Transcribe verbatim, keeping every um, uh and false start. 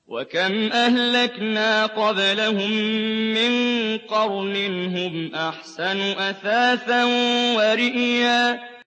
وَكَمْ أَهْلَكْنَا قَبْلَهُم مِّن قَرْنٍ هُمْ أَحْسَنُ أَثَاثًا وَرِئْيًا